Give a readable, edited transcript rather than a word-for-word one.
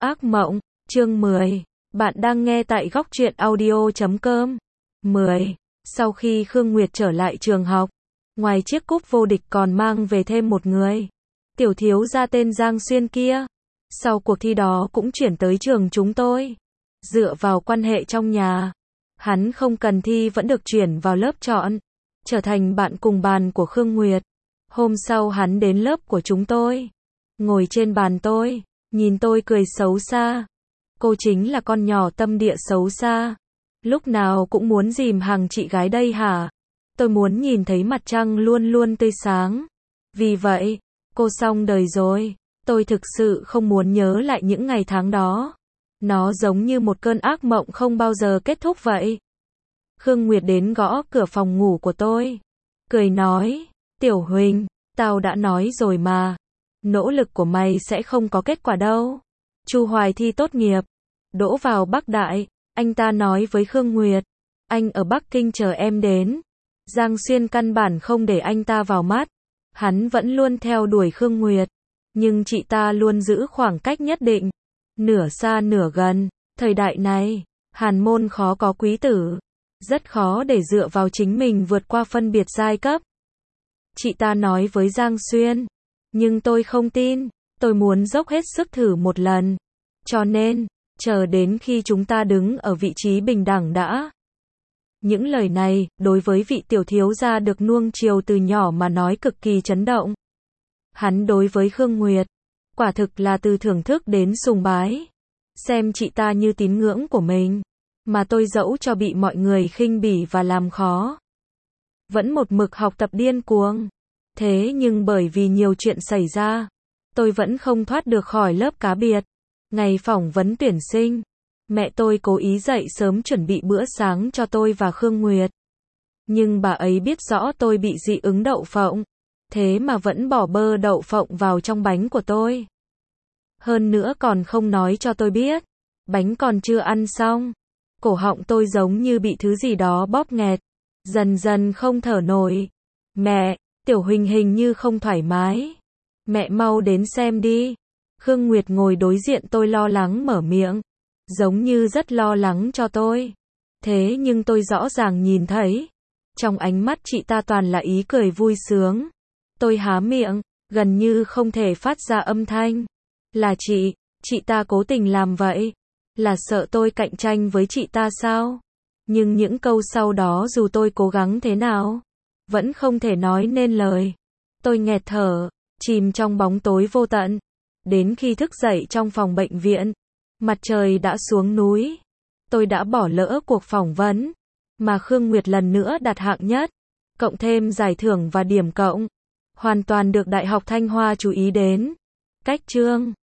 Ác mộng, chương 10. Bạn đang nghe tại góc truyện audio.com. 10. Sau khi Khương Nguyệt trở lại trường học, ngoài chiếc cúp vô địch còn mang về thêm một người. Tiểu thiếu gia tên Giang Xuyên kia. Sau cuộc thi đó cũng chuyển tới trường chúng tôi. Dựa vào quan hệ trong nhà, hắn không cần thi vẫn được chuyển vào lớp chọn, trở thành bạn cùng bàn của Khương Nguyệt. Hôm sau hắn đến lớp của chúng tôi, ngồi trên bàn tôi, nhìn tôi cười xấu xa. Cô chính là con nhỏ tâm địa xấu xa, lúc nào cũng muốn dìm hàng chị gái đây hả? Tôi muốn nhìn thấy mặt trăng luôn luôn tươi sáng. Vì vậy, cô xong đời rồi. Tôi thực sự không muốn nhớ lại những ngày tháng đó. Nó giống như một cơn ác mộng không bao giờ kết thúc vậy. Khương Nguyệt đến gõ cửa phòng ngủ của tôi, cười nói, Tiểu Huỳnh, tao đã nói rồi mà, nỗ lực của mày sẽ không có kết quả đâu. Chu Hoài thi tốt nghiệp, đỗ vào Bắc Đại, anh ta nói với Khương Nguyệt, anh ở Bắc Kinh chờ em đến. Giang Xuyên căn bản không để anh ta vào mắt, hắn vẫn luôn theo đuổi Khương Nguyệt, nhưng chị ta luôn giữ khoảng cách nhất định, nửa xa nửa gần. Thời đại này, hàn môn khó có quý tử, rất khó để dựa vào chính mình vượt qua phân biệt giai cấp. Chị ta nói với Giang Xuyên, nhưng tôi không tin, tôi muốn dốc hết sức thử một lần. Cho nên, chờ đến khi chúng ta đứng ở vị trí bình đẳng đã. Những lời này, đối với vị tiểu thiếu gia được nuông chiều từ nhỏ mà nói cực kỳ chấn động. Hắn đối với Khương Nguyệt, quả thực là từ thưởng thức đến sùng bái. Xem chị ta như tín ngưỡng của mình, mà tôi dẫu cho bị mọi người khinh bỉ và làm khó, vẫn một mực học tập điên cuồng. Thế nhưng bởi vì nhiều chuyện xảy ra, tôi vẫn không thoát được khỏi lớp cá biệt. Ngày phỏng vấn tuyển sinh, mẹ tôi cố ý dậy sớm chuẩn bị bữa sáng cho tôi và Khương Nguyệt. Nhưng bà ấy biết rõ tôi bị dị ứng đậu phộng, thế mà vẫn bỏ bơ đậu phộng vào trong bánh của tôi. Hơn nữa còn không nói cho tôi biết, bánh còn chưa ăn xong. Cổ họng tôi giống như bị thứ gì đó bóp nghẹt, dần dần không thở nổi. Mẹ, Tiểu Huỳnh hình như không thoải mái. Mẹ mau đến xem đi. Khương Nguyệt ngồi đối diện tôi lo lắng mở miệng, giống như rất lo lắng cho tôi. Thế nhưng tôi rõ ràng nhìn thấy, trong ánh mắt chị ta toàn là ý cười vui sướng. Tôi há miệng, gần như không thể phát ra âm thanh. Là chị ta cố tình làm vậy. Là sợ tôi cạnh tranh với chị ta sao? Nhưng những câu sau đó dù tôi cố gắng thế nào, vẫn không thể nói nên lời. Tôi nghẹt thở, chìm trong bóng tối vô tận. Đến khi thức dậy trong phòng bệnh viện, mặt trời đã xuống núi. Tôi đã bỏ lỡ cuộc phỏng vấn, mà Khương Nguyệt lần nữa đạt hạng nhất, cộng thêm giải thưởng và điểm cộng, hoàn toàn được Đại học Thanh Hoa chú ý đến. Cách chương